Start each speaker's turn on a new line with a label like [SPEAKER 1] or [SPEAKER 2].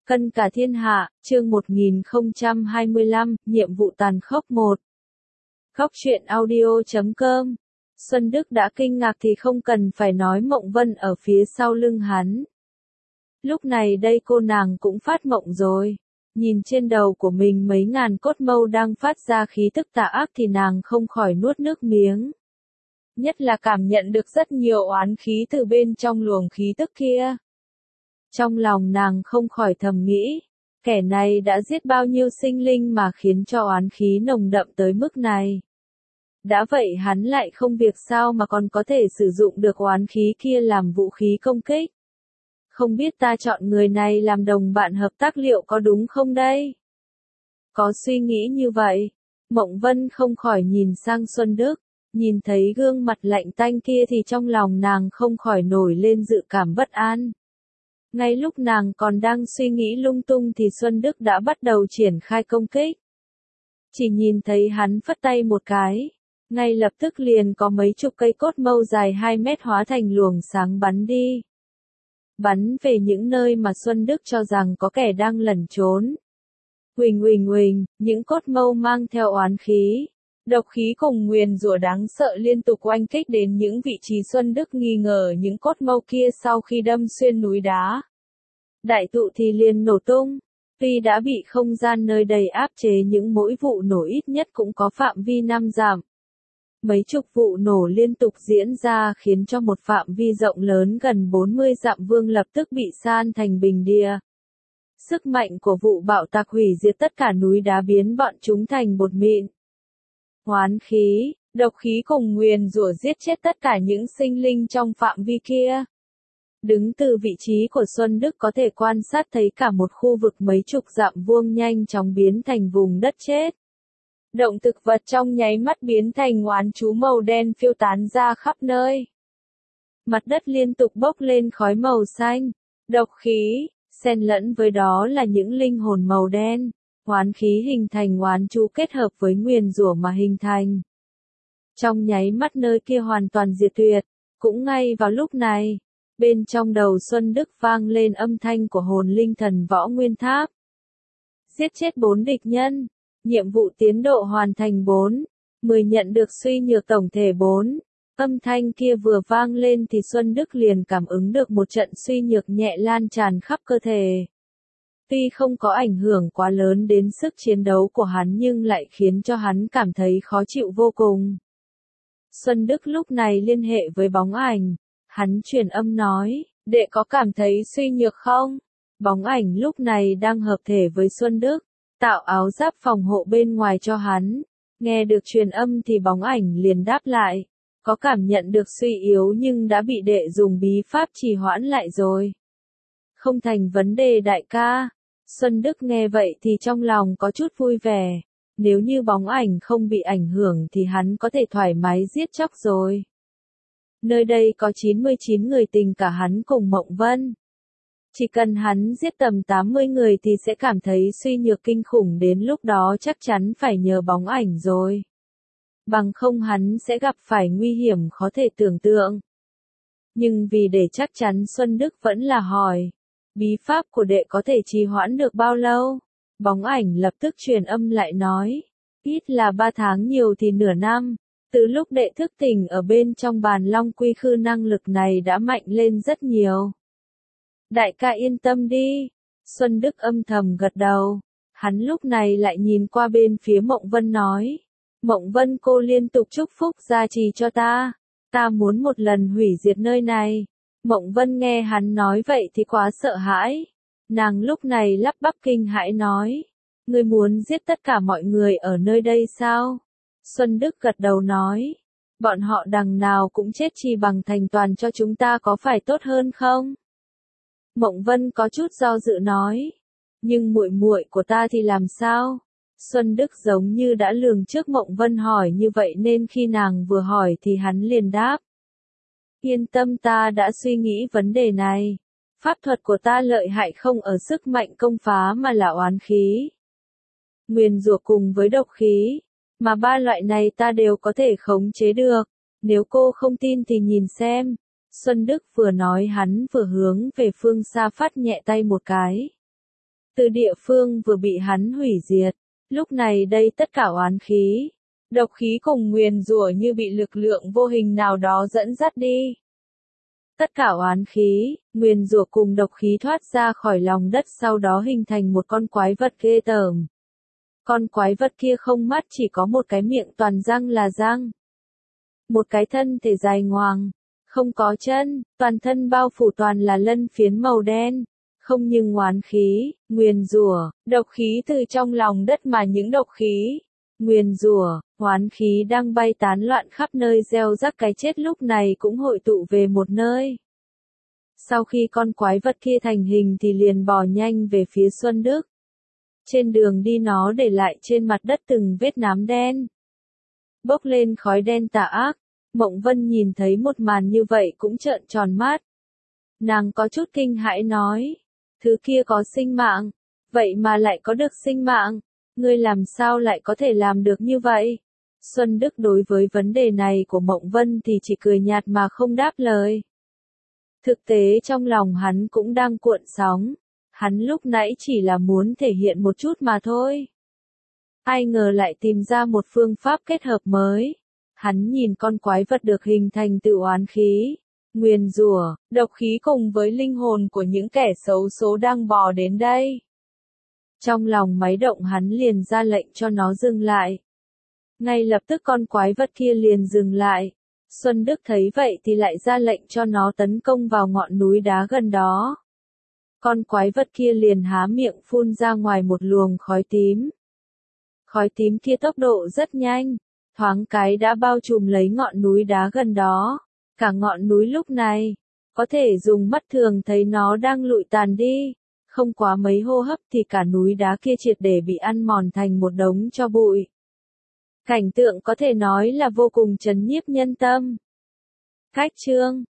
[SPEAKER 1] Cân cả thiên hạ, chương 1025, nhiệm vụ tàn khốc 1. Khóc chuyện audio.com. Xuân Đức đã kinh ngạc thì không cần phải nói, Mộng Vân ở phía sau lưng hắn. Lúc này đây cô nàng cũng phát mộng rồi. Nhìn trên đầu của mình mấy ngàn cốt mâu đang phát ra khí tức tà ác thì nàng không khỏi nuốt nước miếng. Nhất là cảm nhận được rất nhiều oán khí từ bên trong luồng khí tức kia. Trong lòng nàng không khỏi thầm nghĩ, kẻ này đã giết bao nhiêu sinh linh mà khiến cho oán khí nồng đậm tới mức này. Đã vậy hắn lại không việc sao mà còn có thể sử dụng được oán khí kia làm vũ khí công kích. Không biết ta chọn người này làm đồng bạn hợp tác liệu có đúng không đây? Có suy nghĩ như vậy, Mộng Vân không khỏi nhìn sang Xuân Đức, nhìn thấy gương mặt lạnh tanh kia thì trong lòng nàng không khỏi nổi lên dự cảm bất an. Ngay lúc nàng còn đang suy nghĩ lung tung thì Xuân Đức đã bắt đầu triển khai công kích. Chỉ nhìn thấy hắn phất tay một cái, ngay lập tức liền có mấy chục cây cốt mâu dài 2 mét hóa thành luồng sáng bắn đi. Bắn về những nơi mà Xuân Đức cho rằng có kẻ đang lẩn trốn. Huỳnh huỳnh huỳnh, những cốt mâu mang theo oán khí, độc khí cùng nguyền rủa đáng sợ liên tục oanh kích đến những vị trí Xuân Đức nghi ngờ những cốt mâu kia sau khi đâm xuyên núi đá. Đại thụ thì liền nổ tung, tuy đã bị không gian nơi đây áp chế nhưng mỗi vụ nổ ít nhất cũng có phạm vi 5 dặm. Mấy chục vụ nổ liên tục diễn ra khiến cho một phạm vi rộng lớn gần 40 dặm vuông lập tức bị san thành bình địa. Sức mạnh của vụ bạo tạc hủy diệt tất cả núi đá biến bọn chúng thành bột mịn. Oán khí, độc khí cùng nguyền rủa giết chết tất cả những sinh linh trong phạm vi kia. Đứng từ vị trí của Xuân Đức có thể quan sát thấy cả một khu vực mấy chục dặm vuông nhanh chóng biến thành vùng đất chết. Động thực vật trong nháy mắt biến thành oán chú màu đen phiêu tán ra khắp nơi. Mặt đất liên tục bốc lên khói màu xanh, độc khí, xen lẫn với đó là những linh hồn màu đen. Oán khí hình thành oán chú kết hợp với nguyền rủa mà hình thành. Trong nháy mắt nơi kia hoàn toàn diệt tuyệt. Cũng ngay vào lúc này, bên trong đầu Xuân Đức vang lên âm thanh của hồn linh thần võ nguyên tháp. Giết chết 4 địch nhân. Nhiệm vụ tiến độ hoàn thành 4. 10 nhận được suy nhược tổng thể 4. Âm thanh kia vừa vang lên thì Xuân Đức liền cảm ứng được một trận suy nhược nhẹ lan tràn khắp cơ thể. Tuy không có ảnh hưởng quá lớn đến sức chiến đấu của hắn nhưng lại khiến cho hắn cảm thấy khó chịu vô cùng. Xuân Đức lúc này liên hệ với bóng ảnh. Hắn truyền âm nói, đệ có cảm thấy suy nhược không? Bóng ảnh lúc này đang hợp thể với Xuân Đức, tạo áo giáp phòng hộ bên ngoài cho hắn. Nghe được truyền âm thì bóng ảnh liền đáp lại, có cảm nhận được suy yếu nhưng đã bị đệ dùng bí pháp trì hoãn lại rồi. Không thành vấn đề đại ca. Xuân Đức nghe vậy thì trong lòng có chút vui vẻ. Nếu như bóng ảnh không bị ảnh hưởng thì hắn có thể thoải mái giết chóc rồi. Nơi đây có 99 người tình cả hắn cùng Mộng Vân. Chỉ cần hắn giết tầm 80 người thì sẽ cảm thấy suy nhược kinh khủng, đến lúc đó chắc chắn phải nhờ bóng ảnh rồi. Bằng không hắn sẽ gặp phải nguy hiểm khó thể tưởng tượng. Nhưng vì để chắc chắn Xuân Đức vẫn là hỏi, bí pháp của đệ có thể trì hoãn được bao lâu? Bóng ảnh lập tức truyền âm lại nói, ít là 3 tháng nhiều thì nửa năm. Từ lúc đệ thức tỉnh ở bên trong bàn long quy khư năng lực này đã mạnh lên rất nhiều. Đại ca yên tâm đi. Xuân Đức âm thầm gật đầu. Hắn lúc này lại nhìn qua bên phía Mộng Vân nói, Mộng Vân cô liên tục chúc phúc gia trì cho ta. Ta muốn một lần hủy diệt nơi này. Mộng Vân nghe hắn nói vậy thì quá sợ hãi. Nàng lúc này lắp bắp kinh hãi nói, ngươi muốn giết tất cả mọi người ở nơi đây sao? Xuân Đức gật đầu nói, bọn họ đằng nào cũng chết chi bằng thành toàn cho chúng ta có phải tốt hơn không? Mộng Vân có chút do dự nói, nhưng muội muội của ta thì làm sao? Xuân Đức giống như đã lường trước Mộng Vân hỏi như vậy nên khi nàng vừa hỏi thì hắn liền đáp. Yên tâm, ta đã suy nghĩ vấn đề này. Pháp thuật của ta lợi hại không ở sức mạnh công phá mà là oán khí. Nguyền rủa cùng với độc khí. Mà 3 loại này ta đều có thể khống chế được. Nếu cô không tin thì nhìn xem. Xuân Đức vừa nói hắn vừa hướng về phương xa phát nhẹ tay một cái. từ địa phương vừa bị hắn hủy diệt. Lúc này đây tất cả oán khí, độc khí cùng nguyền rủa như bị lực lượng vô hình nào đó dẫn dắt đi. Tất cả oán khí, nguyền rủa cùng độc khí thoát ra khỏi lòng đất, sau đó hình thành một con quái vật ghê tởm. Con quái vật kia không mắt, chỉ có một cái miệng toàn răng là răng. Một cái thân thể dài ngoằng, không có chân, toàn thân bao phủ toàn là lân phiến màu đen. Không nhưng oán khí, nguyền rủa, độc khí từ trong lòng đất mà những độc khí, nguyền rủa, oán khí đang bay tán loạn khắp nơi gieo rắc cái chết lúc này cũng hội tụ về một nơi. Sau khi con quái vật kia thành hình thì liền bò nhanh về phía Xuân Đức. Trên đường đi nó để lại trên mặt đất từng vết nám đen, bốc lên khói đen tà ác. Mộng Vân nhìn thấy một màn như vậy cũng trợn tròn mắt. Nàng có chút kinh hãi nói, thứ kia có sinh mạng, vậy mà lại có được sinh mạng, ngươi làm sao lại có thể làm được như vậy? Xuân Đức đối với vấn đề này của Mộng Vân thì chỉ cười nhạt mà không đáp lời. Thực tế trong lòng hắn cũng đang cuộn sóng, hắn lúc nãy chỉ là muốn thể hiện một chút mà thôi. Ai ngờ lại tìm ra một phương pháp kết hợp mới. Hắn nhìn con quái vật được hình thành từ oán khí, nguyền rủa, độc khí cùng với linh hồn của những kẻ xấu số đang bò đến đây. Trong lòng máy động hắn liền ra lệnh cho nó dừng lại. Ngay lập tức con quái vật kia liền dừng lại. Xuân Đức thấy vậy thì lại ra lệnh cho nó tấn công vào ngọn núi đá gần đó. Con quái vật kia liền há miệng phun ra ngoài một luồng khói tím. Khói tím kia tốc độ rất nhanh, thoáng cái đã bao trùm lấy ngọn núi đá gần đó. Cả ngọn núi lúc này, có thể dùng mắt thường thấy nó đang lụi tàn đi. Không quá mấy hô hấp thì cả núi đá kia triệt để bị ăn mòn thành một đống tro bụi. Cảnh tượng có thể nói là vô cùng chấn nhiếp nhân tâm. Cách chương